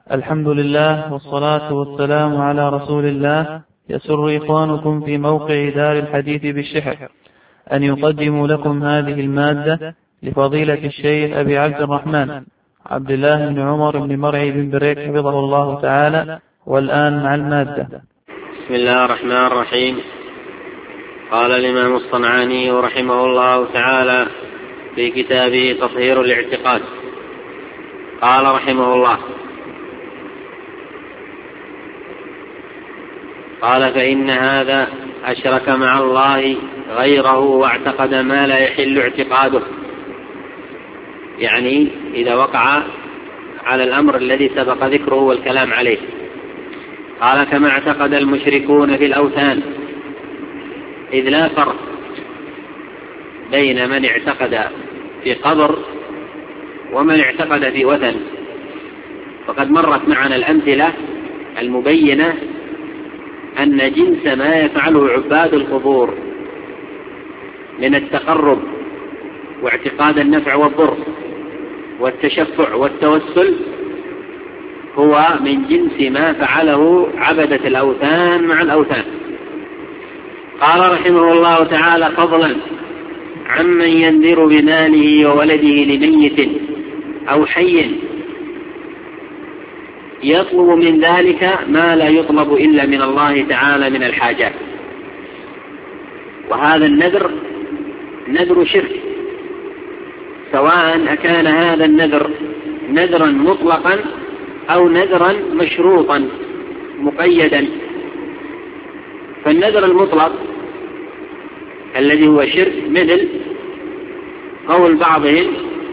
الحمد لله والصلاة والسلام على رسول الله. يسر إخوانكم في موقع دار الحديث بالشحر أن يقدموا لكم هذه المادة لفضيلة الشيخ أبي عبد الرحمن عبد الله بن عمر بن مرعي بن بريك حفظه الله تعالى. والآن مع المادة. بسم الله الرحمن الرحيم. قال الإمام الصنعاني رحمه الله تعالى في كتابه تطهير الاعتقاد، قال رحمه الله: قال فإن هذا أشرك مع الله غيره واعتقد ما لا يحل اعتقاده، يعني إذا وقع على الأمر الذي سبق ذكره والكلام عليه. قال: كما اعتقد المشركون في الأوثان، إذ لا فرق بين من اعتقد في قبر ومن اعتقد في وثن. فقد مرت معنا الأمثلة المبينة أن جنس ما يفعله عباد القبور من التقرب واعتقاد النفع والضر والتشفع والتوسل هو من جنس ما فعله عبدة الأوثان مع الأوثان. قال رحمه الله تعالى: فضلا عمن ينذر بماله وولده لميت أو حي يطلب من ذلك ما لا يطلب إلا من الله تعالى من الحاجات. وهذا النذر نذر شرك، سواء أكان هذا النذر نذرا مطلقا أو نذرا مشروطا مقيدا. فالنذر المطلق الذي هو شرك مثل قول بعضهم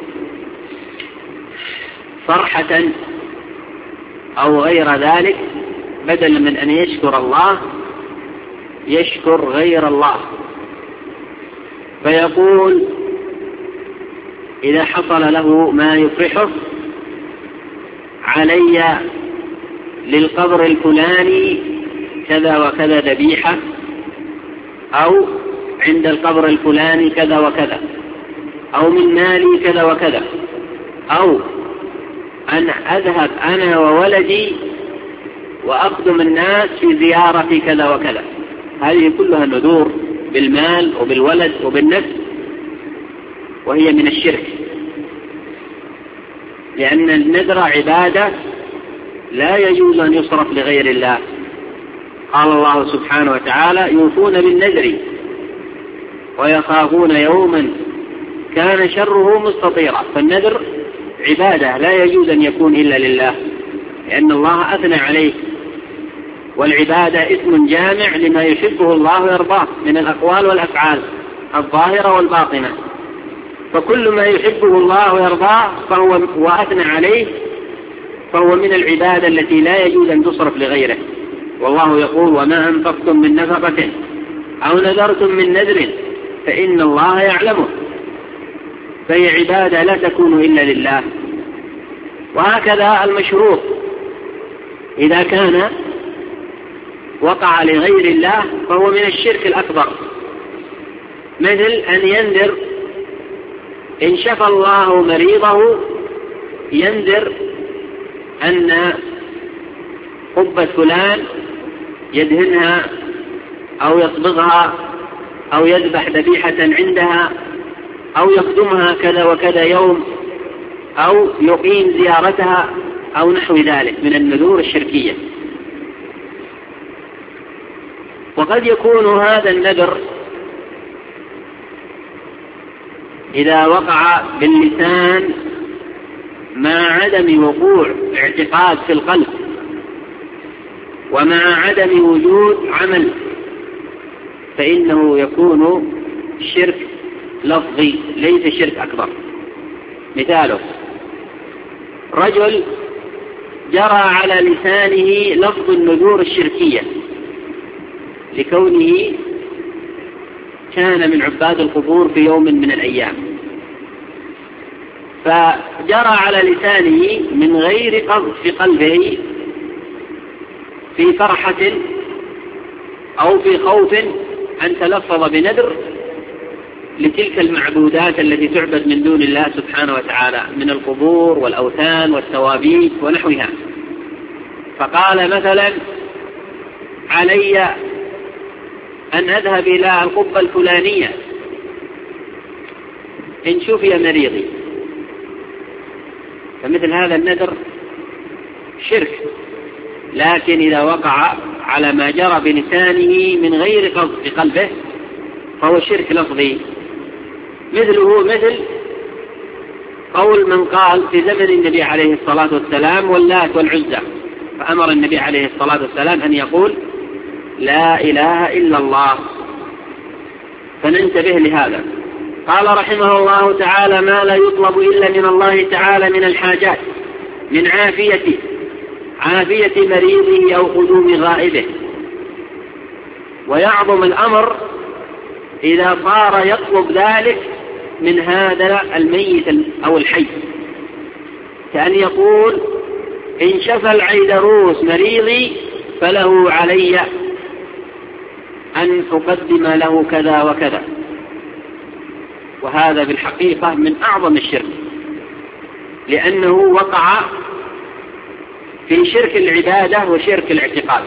فرحة أو غير ذلك، بدلا من أن يشكر الله يشكر غير الله، فيقول إذا حصل له ما يفرحه علي للقبر الفلاني كذا وكذا ذبيحة، أو عند القبر الفلاني كذا وكذا، أو من مالي كذا وكذا، أو أن أذهب أنا وولدي وأقدم الناس في زيارة كذا وكذا. هذه كلها نذور بالمال وبالولد وبالنفس، وهي من الشرك، لأن النذر عبادة لا يجوز أن يصرف لغير الله. قال الله سبحانه وتعالى: يوفون بالنذر ويخافون يوما كان شره مستطيرا. فالنذر عبادة لا يجوز أن يكون إلا لله، لأن الله أثنى عليه، والعبادة اسم جامع لما يحبه الله ويرضاه من الأقوال والأفعال الظاهرة والباطنة. فكل ما يحبه الله ويرضاه فهو وأثنى عليه فهو من العبادة التي لا يجوز أن تصرف لغيره. والله يقول: وما أنفقتم من نفقة أو نذرتم من نذر فإن الله يعلمه. فهي عبادة لا تكون إلا لله. وهكذا المشروط إذا كان وقع لغير الله فهو من الشرك الأكبر، مثل أن ينذر إن شفى الله مريضه، ينذر أن قبة فلان يدهنها أو يصبغها أو يذبح ذبيحة عندها أو يخدمها كذا وكذا يوم أو يقيم زيارتها أو نحو ذلك من النذور الشركية. وقد يكون هذا النذر إذا وقع باللسان مع عدم وقوع اعتقاد في القلب ومع عدم وجود عمل، فإنه يكون شرك لفظي ليس شرك أكبر. مثاله: رجل جرى على لسانه لفظ النذور الشركية لكونه كان من عباد القبور في يوم من الأيام، فجرى على لسانه من غير قصد في قلبه في فرحة أو في خوف أن تلفظ بنذر لتلك المعبودات التي تعبد من دون الله سبحانه وتعالى من القبور والأوثان والتوابيت ونحوها. فقال مثلا علي أن أذهب إلى القبة الفلانية إن شفي مريضي، فمثل هذا النذر شرك، لكن إذا وقع على ما جرى بلسانه من غير قصد بقلبه فهو شرك لفظي. مثله مثل قول من قال في زمن النبي عليه الصلاة والسلام واللات والعزى، فأمر النبي عليه الصلاة والسلام أن يقول لا إله إلا الله، فننتبه لهذا. قال رحمه الله تعالى ما لا يطلب إلا من الله تعالى من الحاجات، من عافية مريضه أو قدوم غائبه. ويعظم الأمر إذا صار يطلب ذلك من هذا الميت أو الحي، كأن يقول إن شفى العيدروس مريضي فله علي أن أقدم له كذا وكذا، وهذا بالحقيقة من أعظم الشرك، لأنه وقع في شرك العبادة وشرك الاعتقاد.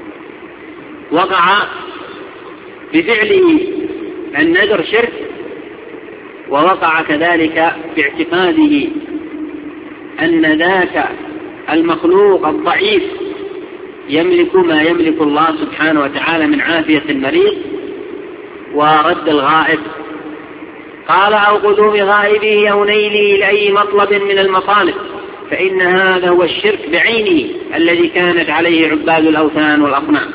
وقع بفعله النذر شرك، ووقع كذلك باعتقاده أن ذاك المخلوق الضعيف يملك ما يملك الله سبحانه وتعالى من عافية المريض ورد الغائب. قال أو قدوم غائبه أو نيله لأي مطلب من المطالب، فإن هذا هو الشرك بعينه الذي كانت عليه عباد الأوثان والأصنام،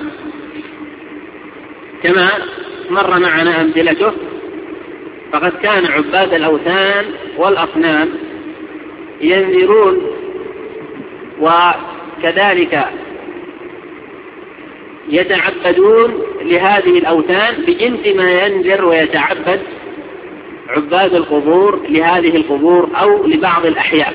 كما مر معنا أمثلته. فقد كان عباد الأوثان والأصنام ينذرون وكذلك يتعبدون لهذه الأوثان بجنس ما ينذر ويتعبد عباد القبور لهذه القبور أو لبعض الأحياء.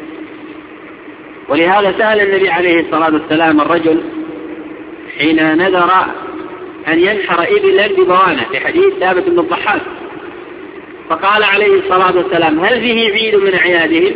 ولهذا سأل النبي عليه الصلاة والسلام الرجل حين نذر أن ينحر إبلا ببوانة في حديث ثابت بن الضحاك، فقال عليه الصلاة والسلام هل فيه عيد من أعيادهم؟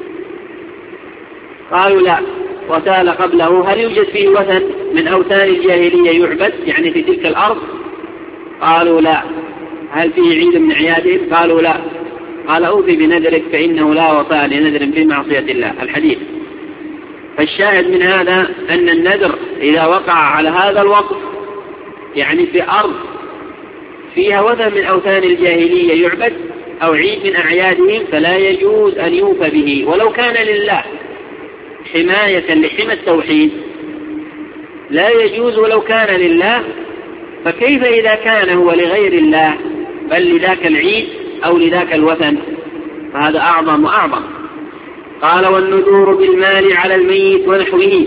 قالوا لا. وسأل قبله هل يوجد فيه وثن من أوثان الجاهلية يعبد يعني في تلك الأرض؟ قالوا لا. هل فيه عيد من أعيادهم؟ قالوا لا. قال أوفي بنذرك فإنه لا وفاء لنذر بمعصية الله. الحديث. فالشاهد من هذا أن النذر إذا وقع على هذا الوقت يعني في أرض فيها وثن من أوثان الجاهلية يعبد أو عيد من أعيادهم فلا يجوز أن يوفى به ولو كان لله حماية لحمى التوحيد، لا يجوز ولو كان لله، فكيف إذا كان هو لغير الله بل لذاك العيد أو لذاك الوثن؟ فهذا أعظم وأعظم. قال والنذور بالمال على الميت ونحوه.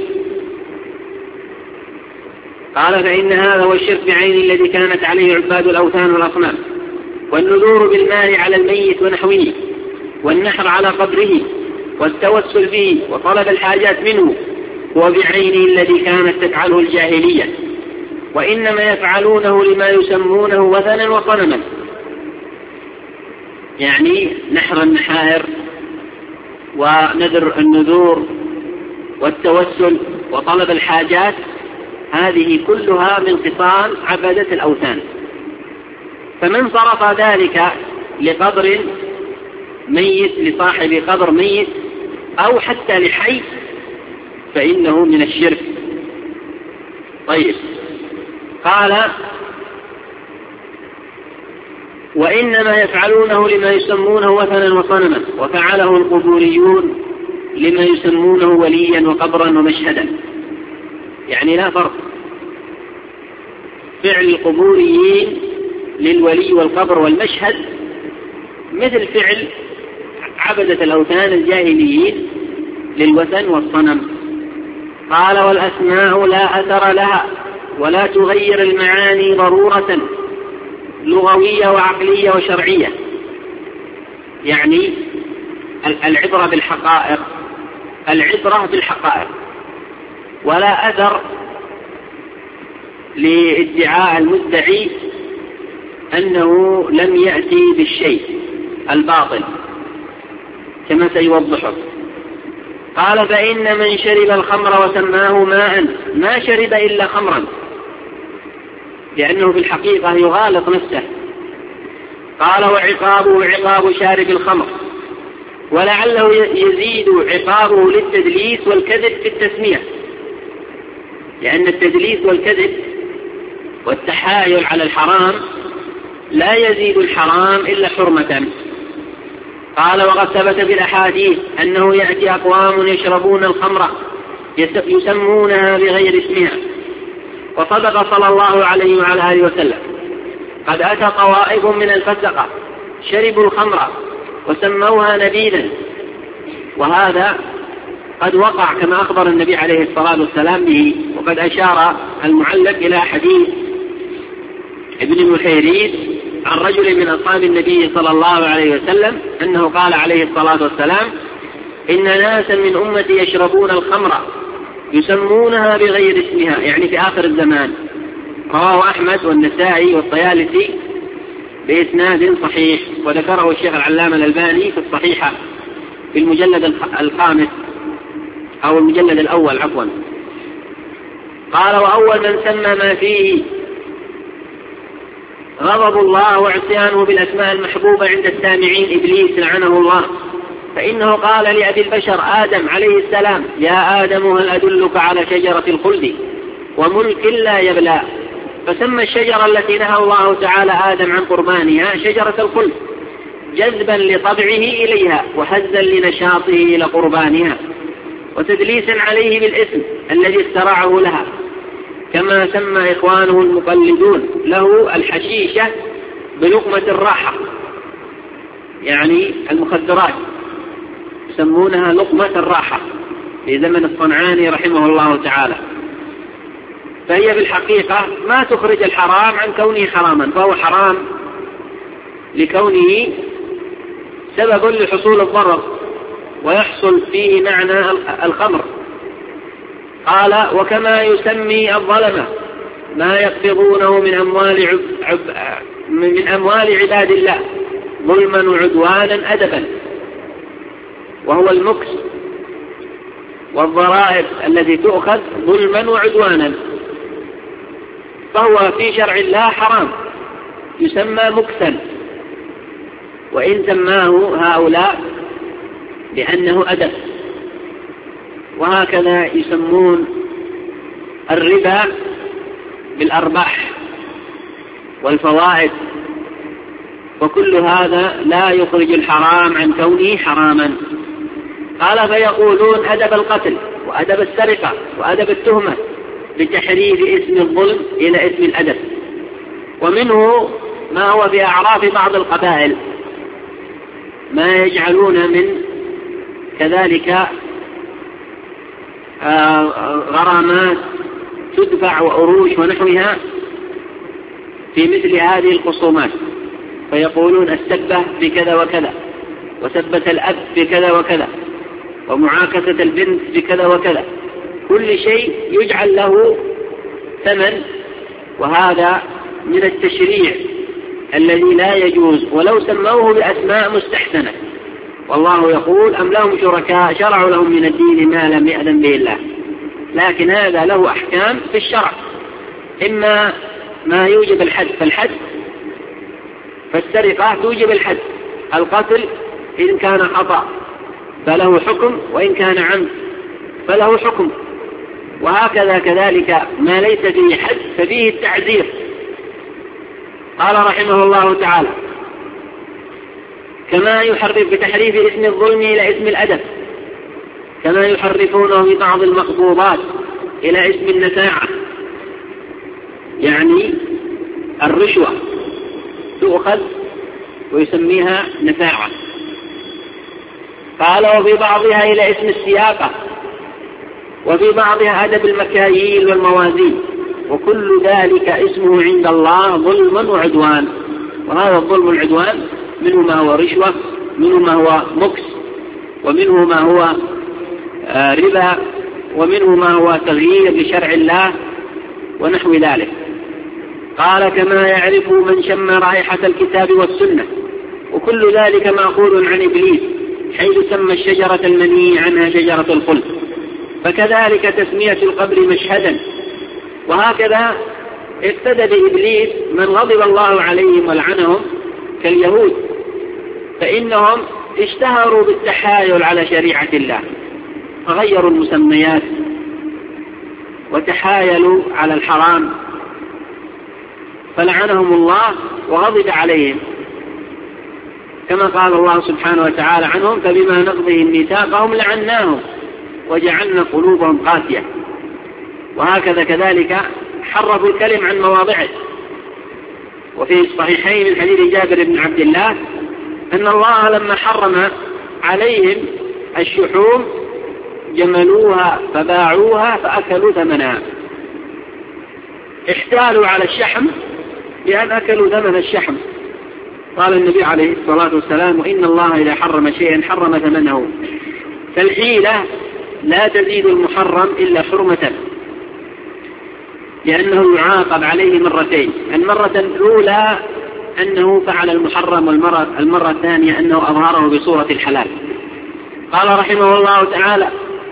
قال فإن هذا هو الشرك بعين الذي كانت عليه عباد الأوثان والأصنام. والنذور بالمال على الميت ونحوه، والنحر على قبره، والتوسل به، وطلب الحاجات منه، هو بعينه الذي كانت تفعله الجاهلية، وإنما يفعلونه لما يسمونه وثنا وصنما، يعني نحر النحائر ونذر النذور والتوسل وطلب الحاجات، هذه كلها من خصال عبادة الأوثان. فمن صرف ذلك لقبر ميت لصاحب قبر ميت أو حتى لحي فإنه من الشرك. طيب، قال وإنما يفعلونه لما يسمونه وثنا وصنما، وفعله القبوريون لما يسمونه وليا وقبرا ومشهدا، يعني لا فرق. فعل القبوريين للولي والقبر والمشهد مثل فعل عبدة الأوثان الجاهليين للوثن والصنم. قال والأسماء لا أثر لها ولا تغير المعاني ضرورة لغوية وعقلية وشرعية، يعني العبرة بالحقائق، العبرة بالحقائق، ولا أثر لادعاء المدعي أنه لم يأتي بالشيء الباطل كما سيوضحه. قال فإن من شرب الخمر وسماه ماء ما شرب إلا خمرا، لأنه في الحقيقة يغالط نفسه. قال وعقابه عقاب شارب الخمر، ولعله يزيد عقابه للتدليس والكذب في التسمية، لأن التدليس والكذب والتحايل على الحرام لا يزيد الحرام إلا حرمة. قال وقد ثبت في الأحاديث أنه يأتي أقوام يشربون الخمر يسمونها بغير اسمها، وصدق صلى الله عليه وعلى آله وسلم. قد أتى طوائف من الفسقة شربوا الخمر وسموها نبيذا، وهذا قد وقع كما أخبر النبي عليه الصلاة والسلام به. وقد أشار المعلق إلى حديث ابن المحيريث عن رجل من أصحاب النبي صلى الله عليه وسلم أنه قال عليه الصلاة والسلام إن ناسا من أمتي يشربون الخمر يسمونها بغير اسمها، يعني في آخر الزمان. رواه أحمد والنسائي والطيالسي بإسناد صحيح، وذكره الشيخ العلامة الألباني في الصحيحة في المجلد الخامس أو المجلد الأول عفوا. قال وأول من سمى ما فيه غضب الله وعصيانه بالأسماء المحبوبة عند السامعين إبليس لعنه الله، فإنه قال لأبي البشر آدم عليه السلام يا آدم هل أدلك على شجرة الخلد وملك لا يبلى، فسمى الشجرة التي نهى الله تعالى آدم عن قربانها شجرة الخلد جذبا لطبعه إليها وهزا لنشاطه إلى قربانها، وتدليسا عليه بالاسم الذي اخترعه لها، كما سمى إخوانه المقلدون له الحشيشة بلقمة الراحة، يعني المخدرات يسمونها لقمة الراحة في زمن الصنعاني رحمه الله تعالى. فهي بالحقيقة ما تخرج الحرام عن كونه حراما، فهو حرام لكونه سبب لحصول الضرر ويحصل فيه معنى الخمر. قال وكما يسمي الظلمة ما يقبضونه من أموال عباد الله ظلما وعدوانا أدبا، وهو المكس والضرائب التي تؤخذ ظلما وعدوانا، فهو في شرع الله حرام يسمى مكسا، وإن سماه هؤلاء لأنه أدب. وهكذا يسمون الربا بالأرباح والفوائد، وكل هذا لا يخرج الحرام عن كونه حراما. قال فيقولون أدب القتل وأدب السرقة وأدب التهمة بتحريف اسم الظلم إلى اسم الأدب. ومنه ما هو في أعراف بعض القبائل ما يجعلون من كذلك غرامات تدفع وأروش ونحوها في مثل هذه الخصومات، فيقولون السبة بكذا وكذا، وسبة الأب بكذا وكذا، ومعاكسة البنت بكذا وكذا، كل شيء يجعل له ثمن، وهذا من التشريع الذي لا يجوز ولو سموه بأسماء مستحسنة. والله يقول أم لهم شركاء شرعوا لهم من الدين ما لم يأذن به الله، لكن هذا له أحكام في الشرع، إما ما يوجب الحد فالحد، فالسرقة توجب الحد، القتل إن كان خطأ فله حكم، وإن كان عمد فله حكم، وهكذا كذلك ما ليس فيه حد ففيه التعزير. قال رحمه الله تعالى كما يحرف بتحريف اسم الظلم إلى اسم الأدب، كما يحرفونه في بعض المقبوضات إلى اسم النساعة، يعني الرشوة تؤخذ ويسميها نساعة. قال وفي بعضها إلى اسم السياقة، وفي بعضها أدب المكاييل والموازين، وكل ذلك اسمه عند الله ظلم وعدوان. وهذا الظلم والعدوان منه ما هو رشوة، منه ما هو مكس، ومنه ما هو ربا، ومنه ما هو تغيير لشرع الله ونحو ذلك. قال كما يعرف من شم رائحة الكتاب والسنة، وكل ذلك مأخوذ عن إبليس حيث سمى الشجرة المنهي عنها شجرة الخلد. فكذلك تسمية القبر مشهدا. وهكذا اقتدى بإبليس من غضب الله عليهم ولعنهم كاليهود، فإنهم اشتهروا بالتحايل على شريعة الله، فغيروا المسميات وتحايلوا على الحرام، فلعنهم الله وغضب عليهم، كما قال الله سبحانه وتعالى عنهم: فبما نقضهم ميثاقهم لعناهم وجعلنا قلوبهم قاسية. وهكذا كذلك حرفوا الكلم عن مواضعه. وفي الصحيحين من حديث جابر بن عبد الله أن الله لما حرم عليهم الشحوم جملوها فباعوها فأكلوا ثمنها. احتالوا على الشحم بأن أكلوا ثمن الشحم. قال النبي عليه الصلاة والسلام: وإن الله إذا حرم شيئا حرم ثمنه. فالحيلة لا تزيد المحرم إلا حرمة، لأنه يعاقب عليه مرتين: المرة الأولى أنه فعل المحرم، والمرة الثانية أنه أظهره بصورة الحلال. قال رحمه الله تعالى: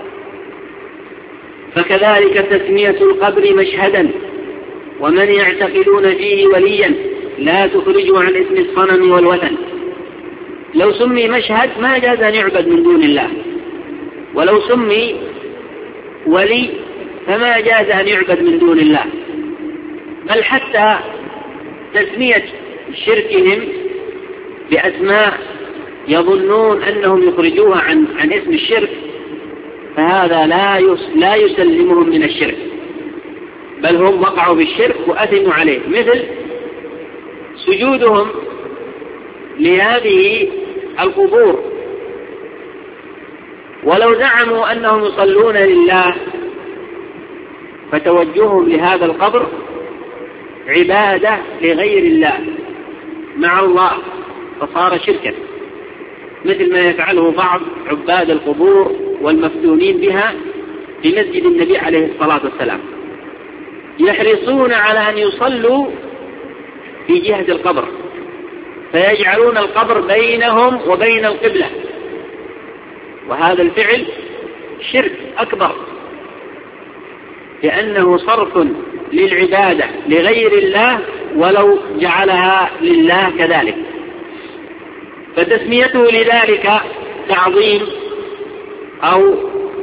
فكذلك تسمية القبر مشهدا، ومن يعتقدون فيه وليا لا تخرجوا عن اسم الصنم والوثن. لو سمي مشهد ما جاز أن يعبد من دون الله، ولو سمي ولي فما جاز أن يعبد من دون الله. بل حتى تسمية شركهم بأسماء يظنون أنهم يخرجوها عن اسم الشرك، فهذا لا يسلمهم من الشرك، بل هم وقعوا بالشرك وأثموا عليه، مثل سجودهم لهذه القبور. ولو زعموا أنهم يصلون لله فتوجههم لهذا القبر عبادة لغير الله مع الله، فصار شركا، مثل ما يفعله بعض عباد القبور والمفتونين بها في مسجد النبي عليه الصلاة والسلام. يحرصون على أن يصلوا في جهة القبر، فيجعلون القبر بينهم وبين القبلة، وهذا الفعل شرك أكبر، لأنه صرف للعبادة لغير الله ولو جعلها لله كذلك. فتسميته لذلك تعظيم أو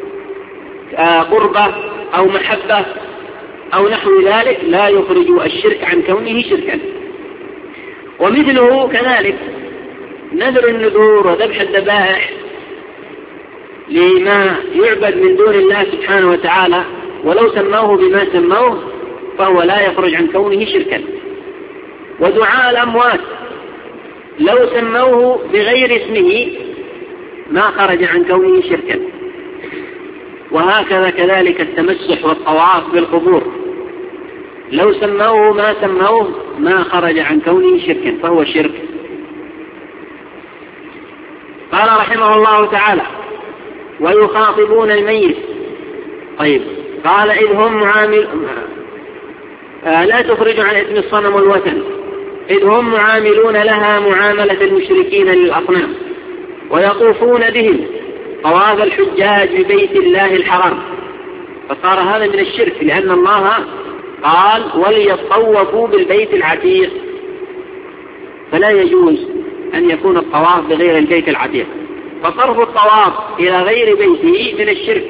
قربة أو محبة أو نحو ذلك لا يخرج الشرك عن كونه شركا. ومثله كذلك نذر النذور وذبح الذبائح لما يعبد من دون الله سبحانه وتعالى، ولو سموه بما سموه فهو لا يخرج عن كونه شركا. ودعاء الأموات لو سموه بغير اسمه ما خرج عن كونه شركا. وهكذا كذلك التمسح والطواف بالقبور لو سموه ما سموه ما خرج عن كونه شركا، فهو شرك. قال رحمه الله تعالى: ويخاطبون الميت. طيب، قال: إذ هم لا تخرج عن اسم الصنم والوثن، إذ هم معاملون لها معاملة المشركين للأصنام، ويطوفون بهم طواف الحجاج ببيت الله الحرام، فصار هذا من الشرك، لأن الله قال: وليطوفوا بالبيت العتيق، فلا يجوز أن يكون الطواف بغير البيت العتيق، فصرف الطواف إلى غير بيته من الشرك.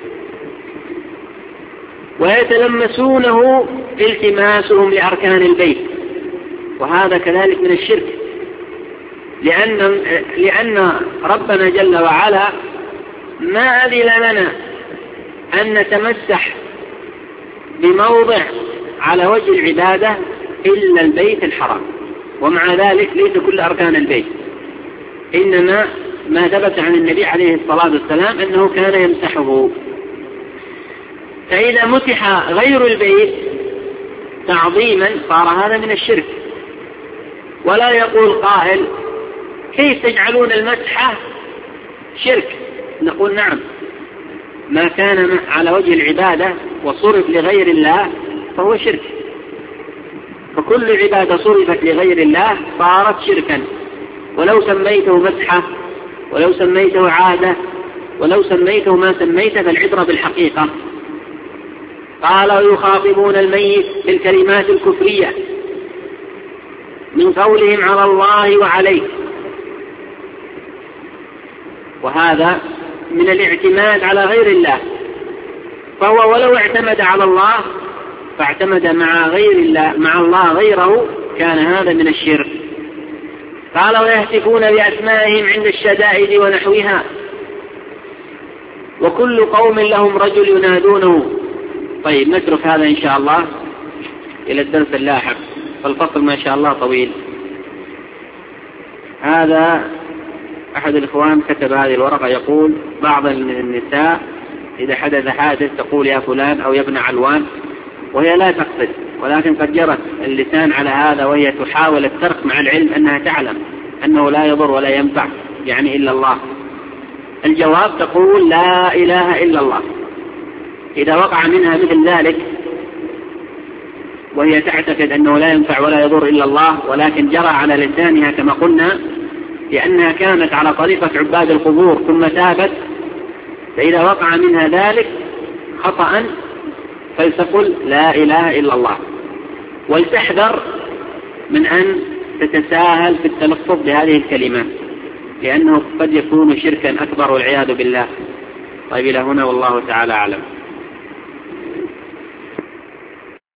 ويتلمسونه التماسهم لأركان البيت، وهذا كذلك من الشرك، لأن ربنا جل وعلا ما أذن لنا أن نتمسح بموضع على وجه العبادة إلا البيت الحرام، ومع ذلك ليس كل أركان البيت، إنما ما ثبت عن النبي عليه الصلاة والسلام أنه كان يمسحه. فإذا مسح غير البيت تعظيما صار هذا من الشرك. ولا يقول قائل: كيف تجعلون المسح شرك؟ نقول: نعم، ما كان على وجه العبادة وصرف لغير الله فهو شرك، فكل عبادة صرفت لغير الله صارت شركا، ولو سميته مسحة ولو سميته عادة ولو سميته ما سميته، فالعبرة بالحقيقة. قال ويخاطبون الميت بالكلمات الكفرية من قولهم على الله وعليه، وهذا من الاعتماد على غير الله، فهو ولو اعتمد على الله فاعتمد مع غير الله مع الله غيره كان هذا من الشرك. قال ويهتفون بأسمائهم عند الشدائد ونحوها، وكل قوم لهم رجل ينادونه. طيب نترك هذا إن شاء الله إلى الدرس اللاحق، فالفصل ما شاء الله طويل. هذا أحد الإخوان كتب هذه الورقة يقول بعض النساء إذا حدث حادث تقول يا فلان أو يا ابن علوان، وهي لا تقصد، ولكن قد جرت اللسان على هذا وهي تحاول الترك مع العلم أنها تعلم أنه لا يضر ولا ينفع يعني إلا الله. الجواب تقول لا إله إلا الله. إذا وقع منها مثل ذلك وهي تعتقد أنه لا ينفع ولا يضر إلا الله، ولكن جرى على لسانها كما قلنا لأنها كانت على طريقة عباد القبور ثم تابت، فإذا وقع منها ذلك خطأ فلتقل لا إله إلا الله، ولتحذر من أن تتساهل في التلفظ بهذه الكلمات لأنه قد يكون شركا أكبر والعياذ بالله. طيب إلى هنا والله تعالى أعلم.